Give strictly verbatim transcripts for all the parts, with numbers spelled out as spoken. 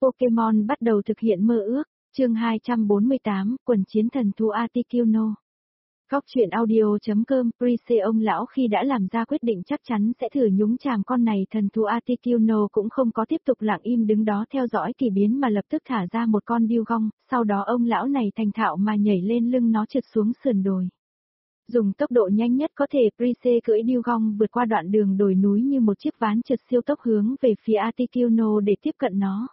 Pokemon bắt đầu thực hiện mơ ước, chương hai trăm bốn mươi tám, quần chiến thần thú Articuno. Góc truyện audio.com, Prise ông lão khi đã làm ra quyết định chắc chắn sẽ thử nhúng chàm con này thần thú Articuno cũng không có tiếp tục lặng im đứng đó theo dõi kỳ biến mà lập tức thả ra một con Dewgong, sau đó ông lão này thành thạo mà nhảy lên lưng nó trượt xuống sườn đồi. Dùng tốc độ nhanh nhất có thể, Prise cưỡi Dewgong vượt qua đoạn đường đồi núi như một chiếc ván trượt siêu tốc hướng về phía Articuno để tiếp cận nó.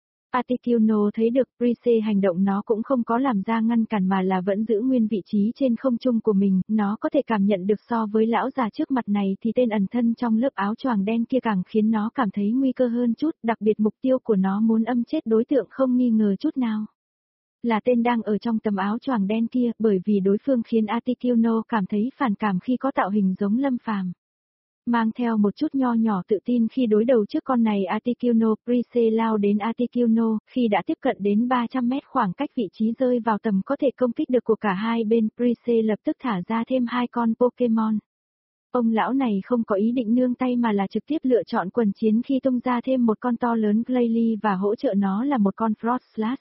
Articuno thấy được Prise hành động, nó cũng không có làm ra ngăn cản mà là vẫn giữ nguyên vị trí trên không trung của mình, nó có thể cảm nhận được so với lão già trước mặt này thì tên ẩn thân trong lớp áo choàng đen kia càng khiến nó cảm thấy nguy cơ hơn chút, đặc biệt mục tiêu của nó muốn âm chết đối tượng không nghi ngờ chút nào. Là tên đang ở trong tấm áo choàng đen kia, bởi vì đối phương khiến Articuno cảm thấy phản cảm khi có tạo hình giống Lâm Phàm. Mang theo một chút nho nhỏ tự tin khi đối đầu trước con này Articuno, Prise lao đến Articuno, khi đã tiếp cận đến ba trăm mét khoảng cách vị trí rơi vào tầm có thể công kích được của cả hai bên, Prise lập tức thả ra thêm hai con Pokemon. Ông lão này không có ý định nương tay mà là trực tiếp lựa chọn quần chiến khi tung ra thêm một con to lớn Glalie và hỗ trợ nó là một con Froslass.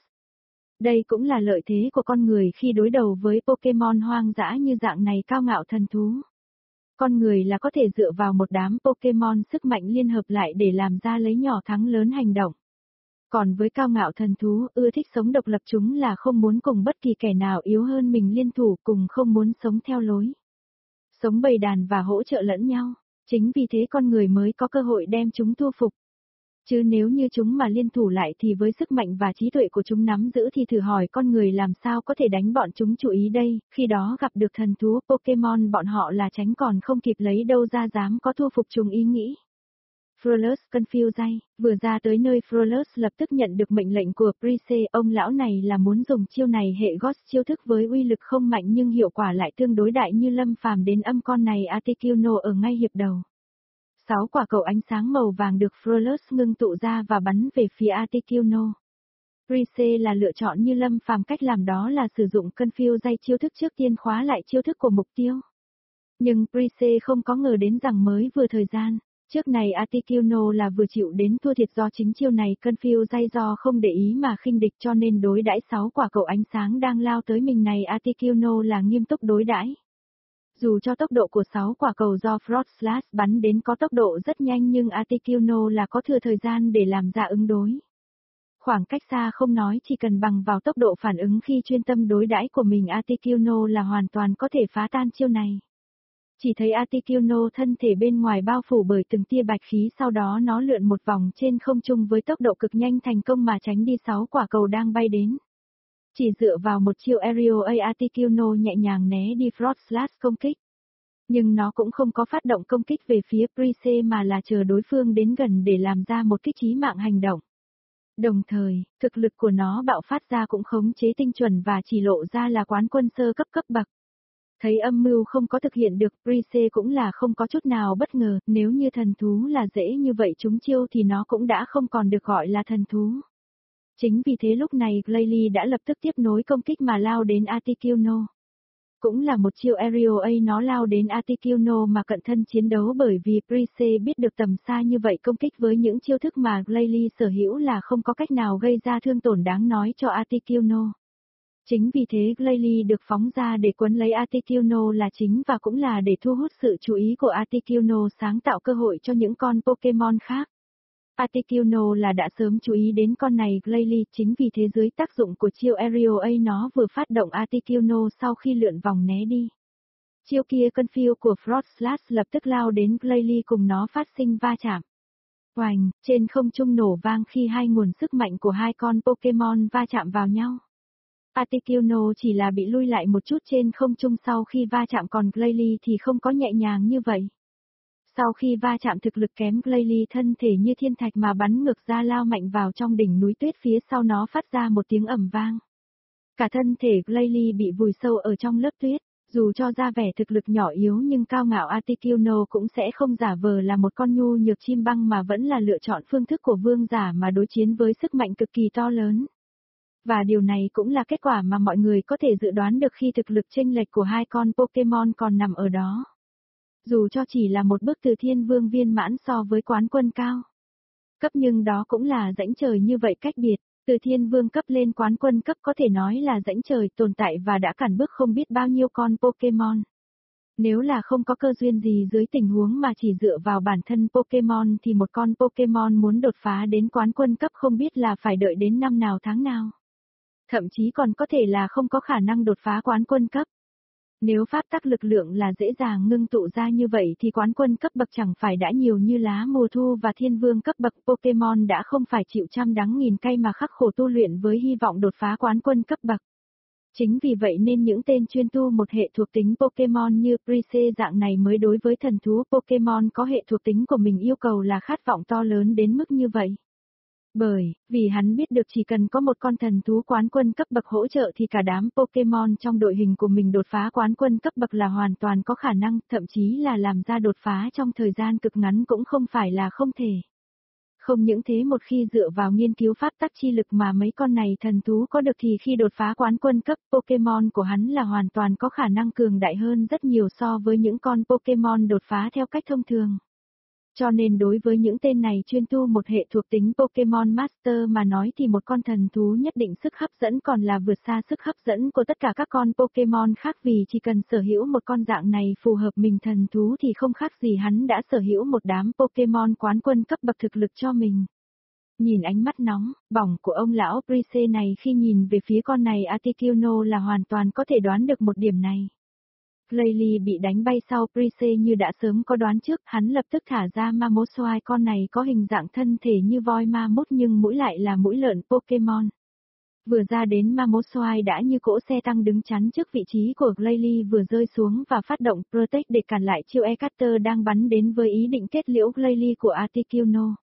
Đây cũng là lợi thế của con người khi đối đầu với Pokemon hoang dã như dạng này cao ngạo thần thú. Con người là có thể dựa vào một đám Pokemon sức mạnh liên hợp lại để làm ra lấy nhỏ thắng lớn hành động. Còn với cao ngạo thần thú, ưa thích sống độc lập, chúng là không muốn cùng bất kỳ kẻ nào yếu hơn mình liên thủ, cùng không muốn sống theo lối sống bầy đàn và hỗ trợ lẫn nhau. Chính vì thế con người mới có cơ hội đem chúng thu phục. Chứ nếu như chúng mà liên thủ lại thì với sức mạnh và trí tuệ của chúng nắm giữ thì thử hỏi con người làm sao có thể đánh bọn chúng chú ý đây, khi đó gặp được thần thú Pokemon bọn họ là tránh còn không kịp lấy đâu ra dám có thu phục chúng ý nghĩ. Froslass Confuse vừa ra tới nơi, Froslass lập tức nhận được mệnh lệnh của Prise, ông lão này là muốn dùng chiêu này hệ Ghost chiêu thức với uy lực không mạnh nhưng hiệu quả lại tương đối đại như Lâm Phàm đến âm con này Articuno ở ngay hiệp đầu. Sáu quả cầu ánh sáng màu vàng được Froslass ngưng tụ ra và bắn về phía Articuno. Prise là lựa chọn như Lâm Phàm, cách làm đó là sử dụng Confuse chiêu thức trước tiên khóa lại chiêu thức của mục tiêu. Nhưng Prise không có ngờ đến rằng mới vừa thời gian trước này Articuno là vừa chịu đến thua thiệt do chính chiêu này Confuse do không để ý mà khinh địch, cho nên đối đãi sáu quả cầu ánh sáng đang lao tới mình này Articuno là nghiêm túc đối đãi. Dù cho tốc độ của sáu quả cầu do Froslass bắn đến có tốc độ rất nhanh nhưng Articuno là có thừa thời gian để làm ra ứng đối. Khoảng cách xa không nói, chỉ cần bằng vào tốc độ phản ứng khi chuyên tâm đối đãi của mình, Articuno là hoàn toàn có thể phá tan chiêu này. Chỉ thấy Articuno thân thể bên ngoài bao phủ bởi từng tia bạch khí, sau đó nó lượn một vòng trên không trung với tốc độ cực nhanh thành công mà tránh đi sáu quả cầu đang bay đến. Chỉ dựa vào một chiêu Aerial A, Articuno nhẹ nhàng né đi Froslass công kích. Nhưng nó cũng không có phát động công kích về phía Prise mà là chờ đối phương đến gần để làm ra một kích chí mạng hành động. Đồng thời, thực lực của nó bạo phát ra cũng khống chế tinh chuẩn và chỉ lộ ra là quán quân sơ cấp cấp bậc. Thấy âm mưu không có thực hiện được, Prise cũng là không có chút nào bất ngờ, nếu như thần thú là dễ như vậy trúng chiêu thì nó cũng đã không còn được gọi là thần thú. Chính vì thế lúc này Glalie đã lập tức tiếp nối công kích mà lao đến Articuno. Cũng là một chiêu Aerial A, nó lao đến Articuno mà cận thân chiến đấu, bởi vì Prise biết được tầm xa như vậy công kích với những chiêu thức mà Glalie sở hữu là không có cách nào gây ra thương tổn đáng nói cho Articuno. Chính vì thế Glalie được phóng ra để quấn lấy Articuno là chính và cũng là để thu hút sự chú ý của Articuno, sáng tạo cơ hội cho những con Pokemon khác. Articuno là đã sớm chú ý đến con này Glalie, chính vì thế dưới tác dụng của chiêu Aerial A nó vừa phát động Articuno sau khi lượn vòng né đi. Chiêu kia Confuse của Froslass lập tức lao đến Glalie cùng nó phát sinh va chạm. Oành, trên không trung nổ vang khi hai nguồn sức mạnh của hai con Pokemon va chạm vào nhau. Articuno chỉ là bị lui lại một chút trên không trung sau khi va chạm, còn Glalie thì không có nhẹ nhàng như vậy. Sau khi va chạm, thực lực kém Glalie thân thể như thiên thạch mà bắn ngược ra lao mạnh vào trong đỉnh núi tuyết phía sau nó, phát ra một tiếng ầm vang. Cả thân thể Glalie bị vùi sâu ở trong lớp tuyết, dù cho ra vẻ thực lực nhỏ yếu nhưng cao ngạo Articuno cũng sẽ không giả vờ là một con nhu nhược chim băng mà vẫn là lựa chọn phương thức của vương giả mà đối chiến với sức mạnh cực kỳ to lớn. Và điều này cũng là kết quả mà mọi người có thể dự đoán được khi thực lực chênh lệch của hai con Pokemon còn nằm ở đó. Dù cho chỉ là một bước từ thiên vương viên mãn so với quán quân cao. cấp nhưng đó cũng là rãnh trời như vậy cách biệt. Từ thiên vương cấp lên quán quân cấp có thể nói là rãnh trời tồn tại và đã cản bước không biết bao nhiêu con Pokemon. Nếu là không có cơ duyên gì dưới tình huống mà chỉ dựa vào bản thân Pokemon thì một con Pokemon muốn đột phá đến quán quân cấp không biết là phải đợi đến năm nào tháng nào. Thậm chí còn có thể là không có khả năng đột phá quán quân cấp. Nếu pháp tắc lực lượng là dễ dàng ngưng tụ ra như vậy thì quán quân cấp bậc chẳng phải đã nhiều như lá mùa thu và thiên vương cấp bậc Pokemon đã không phải chịu trăm đắng nghìn cay mà khắc khổ tu luyện với hy vọng đột phá quán quân cấp bậc. Chính vì vậy nên những tên chuyên tu một hệ thuộc tính Pokemon như Prise dạng này mới đối với thần thú Pokemon có hệ thuộc tính của mình yêu cầu là khát vọng to lớn đến mức như vậy. Bởi, vì hắn biết được chỉ cần có một con thần thú quán quân cấp bậc hỗ trợ thì cả đám Pokemon trong đội hình của mình đột phá quán quân cấp bậc là hoàn toàn có khả năng, thậm chí là làm ra đột phá trong thời gian cực ngắn cũng không phải là không thể. Không những thế một khi dựa vào nghiên cứu pháp tắc chi lực mà mấy con này thần thú có được thì khi đột phá quán quân cấp Pokemon của hắn là hoàn toàn có khả năng cường đại hơn rất nhiều so với những con Pokemon đột phá theo cách thông thường. Cho nên đối với những tên này chuyên tu một hệ thuộc tính Pokemon Master mà nói thì một con thần thú nhất định sức hấp dẫn còn là vượt xa sức hấp dẫn của tất cả các con Pokemon khác vì chỉ cần sở hữu một con dạng này phù hợp mình thần thú thì không khác gì hắn đã sở hữu một đám Pokemon quán quân cấp bậc thực lực cho mình. Nhìn ánh mắt nóng, bỏng của ông lão Prise này khi nhìn về phía con này Articuno là hoàn toàn có thể đoán được một điểm này. Glalie bị đánh bay sau Prise như đã sớm có đoán trước, hắn lập tức thả ra Mamoswine con này có hình dạng thân thể như voi ma mút nhưng mũi lại là mũi lợn Pokemon. Vừa ra đến Mamoswine đã như cỗ xe tăng đứng chắn trước vị trí của Glalie vừa rơi xuống và phát động Protect để cản lại chiêu E-Cutter đang bắn đến với ý định kết liễu Glalie của Articuno.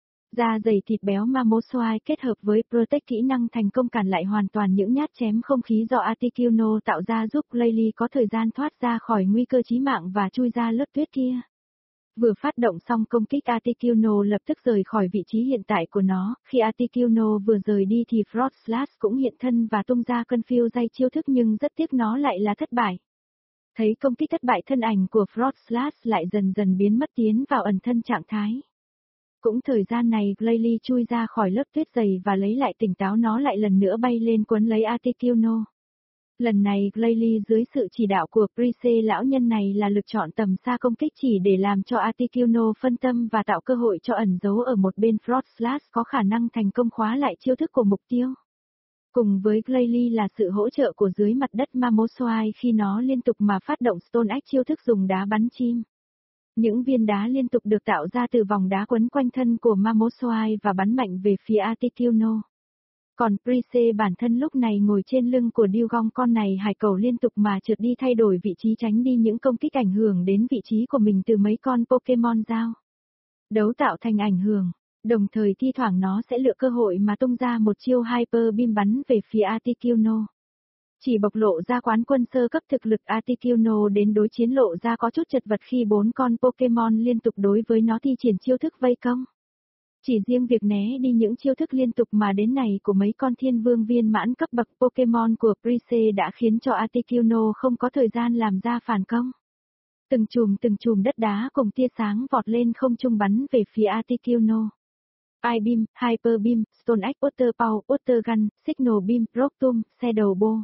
Da dày thịt béo Mamoswine kết hợp với Protect kỹ năng thành công cản lại hoàn toàn những nhát chém không khí do Articuno tạo ra giúp Glalie có thời gian thoát ra khỏi nguy cơ chí mạng và chui ra lớp tuyết kia. Vừa phát động xong công kích Articuno lập tức rời khỏi vị trí hiện tại của nó, khi Articuno vừa rời đi thì Frost Slash cũng hiện thân và tung ra Confuse dây chiêu thức nhưng rất tiếc nó lại là thất bại. Thấy công kích thất bại thân ảnh của Frost Slash lại dần dần biến mất tiến vào ẩn thân trạng thái. Cũng thời gian này Glalie chui ra khỏi lớp tuyết dày và lấy lại tỉnh táo nó lại lần nữa bay lên quấn lấy Articuno. Lần này Glalie dưới sự chỉ đạo của Prise lão nhân này là lựa chọn tầm xa công kích chỉ để làm cho Articuno phân tâm và tạo cơ hội cho ẩn giấu ở một bên Frost Slash có khả năng thành công khóa lại chiêu thức của mục tiêu. Cùng với Glalie là sự hỗ trợ của dưới mặt đất Mamoswine khi nó liên tục mà phát động Stone Axe chiêu thức dùng đá bắn chim. Những viên đá liên tục được tạo ra từ vòng đá quấn quanh thân của Mamoswine và bắn mạnh về phía Articuno. Còn Prise bản thân lúc này ngồi trên lưng của Dugong con này hải cẩu liên tục mà trượt đi thay đổi vị trí tránh đi những công kích ảnh hưởng đến vị trí của mình từ mấy con Pokemon dao. Đấu tạo thành ảnh hưởng, đồng thời thi thoảng nó sẽ lựa cơ hội mà tung ra một chiêu Hyper Beam bắn về phía Articuno. Chỉ bộc lộ ra quán quân sơ cấp thực lực Articuno đến đối chiến lộ ra có chút chật vật khi bốn con Pokemon liên tục đối với nó thi triển chiêu thức vây công. Chỉ riêng việc né đi những chiêu thức liên tục mà đến này của mấy con thiên vương viên mãn cấp bậc Pokemon của Prise đã khiến cho Articuno không có thời gian làm ra phản công. Từng chùm từng chùm đất đá cùng tia sáng vọt lên không trung bắn về phía Articuno. I-Beam, Hyper Beam, Stone Axe, Water Power, Water Gun, Signal Beam, Rock Tomb, Shadow Ball.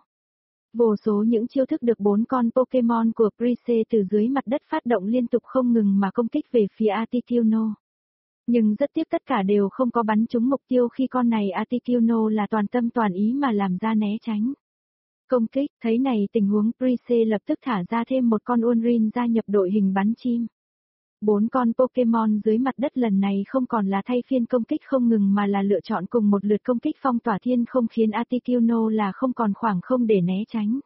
Vô số những chiêu thức được bốn con Pokemon của Prise từ dưới mặt đất phát động liên tục không ngừng mà công kích về phía Articuno. Nhưng rất tiếc tất cả đều không có bắn trúng mục tiêu khi con này Articuno là toàn tâm toàn ý mà làm ra né tránh. Công kích, thấy này tình huống Prise lập tức thả ra thêm một con Unrin gia nhập đội hình bắn chim. Bốn con Pokemon dưới mặt đất lần này không còn là thay phiên công kích không ngừng mà là lựa chọn cùng một lượt công kích phong tỏa thiên không khiến Articuno là không còn khoảng không để né tránh.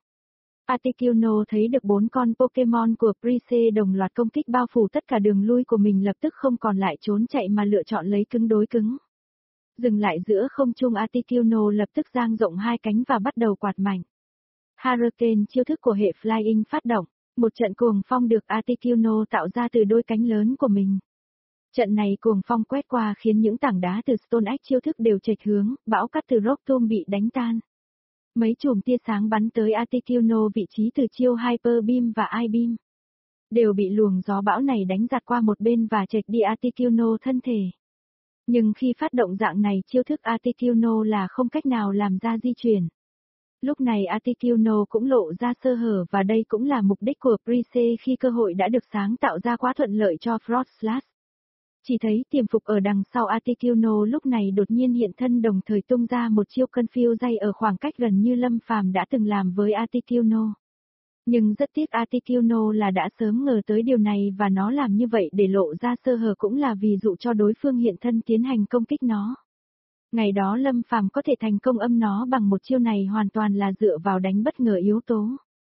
Articuno thấy được bốn con Pokemon của Prise đồng loạt công kích bao phủ tất cả đường lui của mình lập tức không còn lại trốn chạy mà lựa chọn lấy cứng đối cứng. Dừng lại giữa không trung Articuno lập tức dang rộng hai cánh và bắt đầu quạt mạnh. Hurricane chiêu thức của hệ Flying phát động, một trận cuồng phong được Articuno tạo ra từ đôi cánh lớn của mình. Trận này cuồng phong quét qua khiến những tảng đá từ Stone Axe chiêu thức đều chệch hướng, bão cát từ Rock Tomb bị đánh tan. Mấy chùm tia sáng bắn tới Articuno vị trí từ chiêu Hyper Beam và I-Beam. Đều bị luồng gió bão này đánh giạt qua một bên và chệch đi Articuno thân thể. Nhưng khi phát động dạng này chiêu thức Articuno là không cách nào làm ra di chuyển. Lúc này Articuno cũng lộ ra sơ hở và đây cũng là mục đích của Pryce khi cơ hội đã được sáng tạo ra quá thuận lợi cho Frog Slash. Chỉ thấy tiềm phục ở đằng sau Articuno lúc này đột nhiên hiện thân đồng thời tung ra một chiêu Confuse Ray ở khoảng cách gần như Lâm Phàm đã từng làm với Articuno. Nhưng rất tiếc Articuno là đã sớm ngờ tới điều này và nó làm như vậy để lộ ra sơ hở cũng là ví dụ cho đối phương hiện thân tiến hành công kích nó. Ngày đó Lâm Phàm có thể thành công âm nó bằng một chiêu này hoàn toàn là dựa vào đánh bất ngờ yếu tố.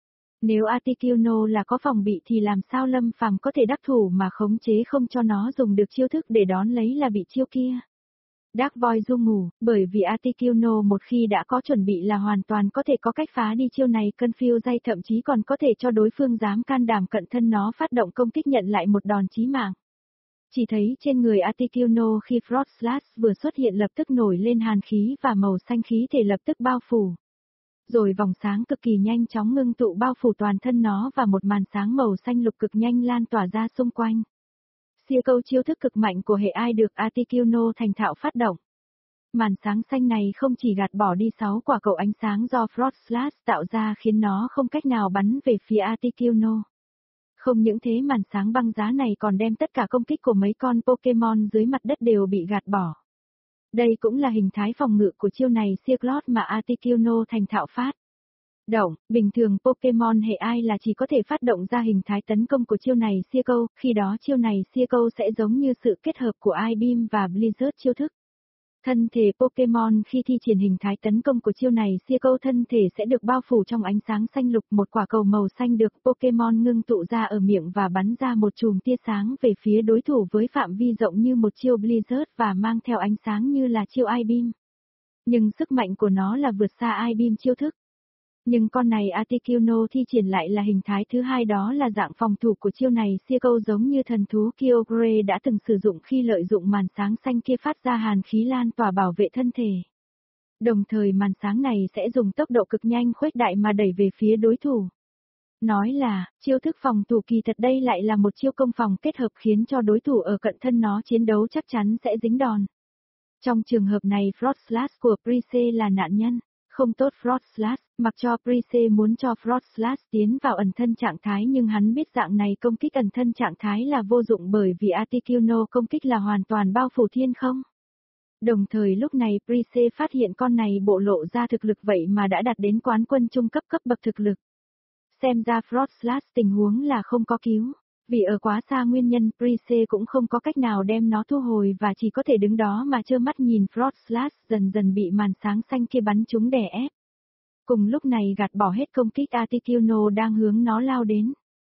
Nếu Articuno là có phòng bị thì làm sao Lâm Phàm có thể đắc thủ mà khống chế không cho nó dùng được chiêu thức để đón lấy là bị chiêu kia. Dark Void du ngủ, bởi vì Articuno một khi đã có chuẩn bị là hoàn toàn có thể có cách phá đi chiêu này Confuse Ray thậm chí còn có thể cho đối phương dám can đảm cận thân nó phát động công kích nhận lại một đòn chí mạng. Chỉ thấy trên người Articuno khi Frog Slash vừa xuất hiện lập tức nổi lên hàn khí và màu xanh khí thể lập tức bao phủ. Rồi vòng sáng cực kỳ nhanh chóng ngưng tụ bao phủ toàn thân nó và một màn sáng màu xanh lục cực nhanh lan tỏa ra xung quanh. Xia câu chiêu thức cực mạnh của hệ ai được Articuno thành thạo phát động. Màn sáng xanh này không chỉ gạt bỏ đi sáu quả cầu ánh sáng do Frog Slash tạo ra khiến nó không cách nào bắn về phía Articuno. Không những thế màn sáng băng giá này còn đem tất cả công kích của mấy con Pokemon dưới mặt đất đều bị gạt bỏ. Đây cũng là hình thái phòng ngự của chiêu này Cyclops mà Articuno thành thạo phát. Động, bình thường Pokemon hệ ai là chỉ có thể phát động ra hình thái tấn công của chiêu này Cyclo, khi đó chiêu này Cyclo sẽ giống như sự kết hợp của I-Beam và Blizzard chiêu thức. Thân thể Pokemon khi thi triển hình thái tấn công của chiêu này Cyclo thân thể sẽ được bao phủ trong ánh sáng xanh lục, một quả cầu màu xanh được Pokemon ngưng tụ ra ở miệng và bắn ra một chùm tia sáng về phía đối thủ với phạm vi rộng như một chiêu Blizzard và mang theo ánh sáng như là chiêu I-Beam. Nhưng sức mạnh của nó là vượt xa I-Beam chiêu thức. Nhưng con này Articuno thi triển lại là hình thái thứ hai đó là dạng phòng thủ của chiêu này Cyclo giống như thần thú Kyogre đã từng sử dụng khi lợi dụng màn sáng xanh kia phát ra hàn khí lan tỏa bảo vệ thân thể. Đồng thời màn sáng này sẽ dùng tốc độ cực nhanh khuếch đại mà đẩy về phía đối thủ. Nói là, chiêu thức phòng thủ kỳ thật đây lại là một chiêu công phòng kết hợp khiến cho đối thủ ở cận thân nó chiến đấu chắc chắn sẽ dính đòn. Trong trường hợp này Frog Slash của Pryce là nạn nhân. Không tốt Frog Slash, mặc cho Pryce muốn cho Frog Slash tiến vào ẩn thân trạng thái nhưng hắn biết dạng này công kích ẩn thân trạng thái là vô dụng bởi vì Articuno công kích là hoàn toàn bao phủ thiên không. Đồng thời lúc này Pryce phát hiện con này bộ lộ ra thực lực vậy mà đã đạt đến quán quân trung cấp cấp bậc thực lực. Xem ra Frog Slash tình huống là không có cứu. Vì ở quá xa nguyên nhân Pryce cũng không có cách nào đem nó thu hồi và chỉ có thể đứng đó mà trơ mắt nhìn Frog Slash dần dần bị màn sáng xanh kia bắn trúng đè ép. Cùng lúc này gạt bỏ hết công kích Articuno đang hướng nó lao đến.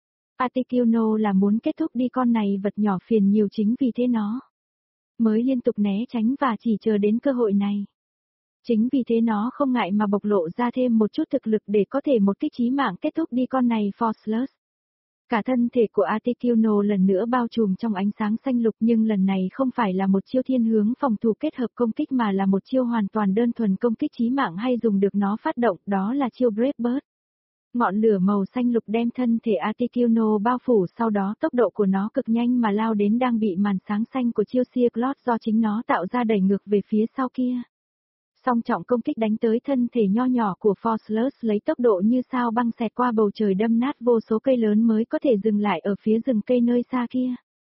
Articuno là muốn kết thúc đi con này vật nhỏ phiền nhiều chính vì thế nó mới liên tục né tránh và chỉ chờ đến cơ hội này. Chính vì thế nó không ngại mà bộc lộ ra thêm một chút thực lực để có thể một kích chí mạng kết thúc đi con này Frog Slash. Cả thân thể của Articuno lần nữa bao trùm trong ánh sáng xanh lục nhưng lần này không phải là một chiêu thiên hướng phòng thủ kết hợp công kích mà là một chiêu hoàn toàn đơn thuần công kích chí mạng hay dùng được nó phát động, đó là chiêu Brave Bird. Ngọn lửa màu xanh lục đem thân thể Articuno bao phủ sau đó tốc độ của nó cực nhanh mà lao đến đang bị màn sáng xanh của chiêu Cyclops do chính nó tạo ra đẩy ngược về phía sau kia. Song trọng công kích đánh tới thân thể nho nhỏ của Frog Slash lấy tốc độ như sao băng xẹt qua bầu trời đâm nát vô số cây lớn mới có thể dừng lại ở phía rừng cây nơi xa kia.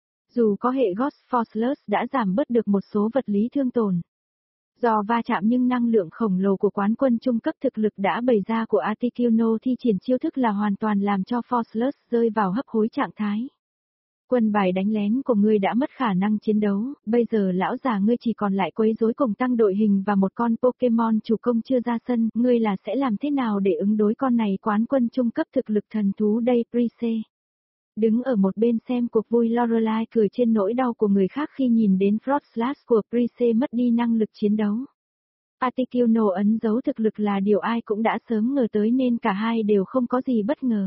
Dù có hệ Ghost Frog Slash đã giảm bớt được một số vật lý thương tổn. Do va chạm nhưng năng lượng khổng lồ của quán quân trung cấp thực lực đã bày ra của Articuno thi triển chiêu thức là hoàn toàn làm cho Frog Slash rơi vào hấp hối trạng thái. Quân bài đánh lén của ngươi đã mất khả năng chiến đấu, bây giờ lão già ngươi chỉ còn lại quấy rối cùng tăng đội hình và một con Pokemon chủ công chưa ra sân, ngươi là sẽ làm thế nào để ứng đối con này quán quân trung cấp thực lực thần thú đây Pryce. Đứng ở một bên xem cuộc vui Lorelai cười trên nỗi đau của người khác khi nhìn đến Frog Slash của Pryce mất đi năng lực chiến đấu. Articuno ấn dấu thực lực là điều ai cũng đã sớm ngờ tới nên cả hai đều không có gì bất ngờ.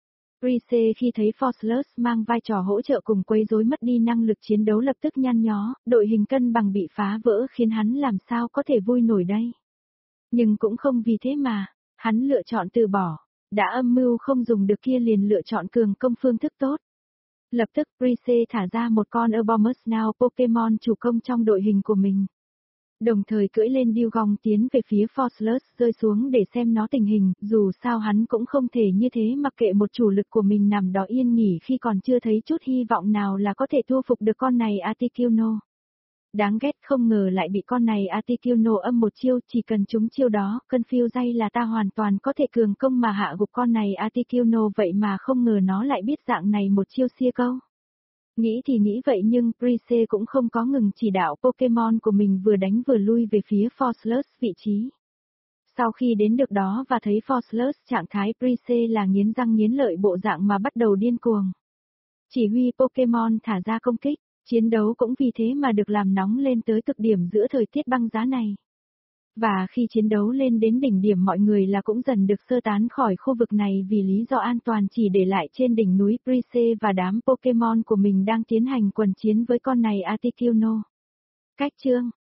Pryce khi thấy Frog Slash mang vai trò hỗ trợ cùng quấy rối mất đi năng lực chiến đấu lập tức nhăn nhó, đội hình cân bằng bị phá vỡ khiến hắn làm sao có thể vui nổi đây. Nhưng cũng không vì thế mà, hắn lựa chọn từ bỏ, đã âm mưu không dùng được kia liền lựa chọn cường công phương thức tốt. Lập tức Prise thả ra một con Abomasnow Now Pokemon chủ công trong đội hình của mình. Đồng thời cưỡi lên Dewgong tiến về phía Forceless rơi xuống để xem nó tình hình, dù sao hắn cũng không thể như thế mặc kệ một chủ lực của mình nằm đó yên nghỉ khi còn chưa thấy chút hy vọng nào là có thể thu phục được con này Articuno. Đáng ghét không ngờ lại bị con này Articuno âm một chiêu, chỉ cần trúng chiêu đó, Confuse là ta hoàn toàn có thể cường công mà hạ gục con này Articuno vậy mà không ngờ nó lại biết dạng này một chiêu xia câu. Nghĩ thì nghĩ vậy nhưng Prise cũng không có ngừng chỉ đạo Pokemon của mình vừa đánh vừa lui về phía Forceless vị trí. Sau khi đến được đó và thấy Forceless trạng thái Prise là nghiến răng nghiến lợi bộ dạng mà bắt đầu điên cuồng. Chỉ huy Pokemon thả ra công kích, chiến đấu cũng vì thế mà được làm nóng lên tới cực điểm giữa thời tiết băng giá này. Và khi chiến đấu lên đến đỉnh điểm mọi người là cũng dần được sơ tán khỏi khu vực này vì lý do an toàn chỉ để lại trên đỉnh núi Prise và đám Pokemon của mình đang tiến hành quần chiến với con này Articuno. Cách chương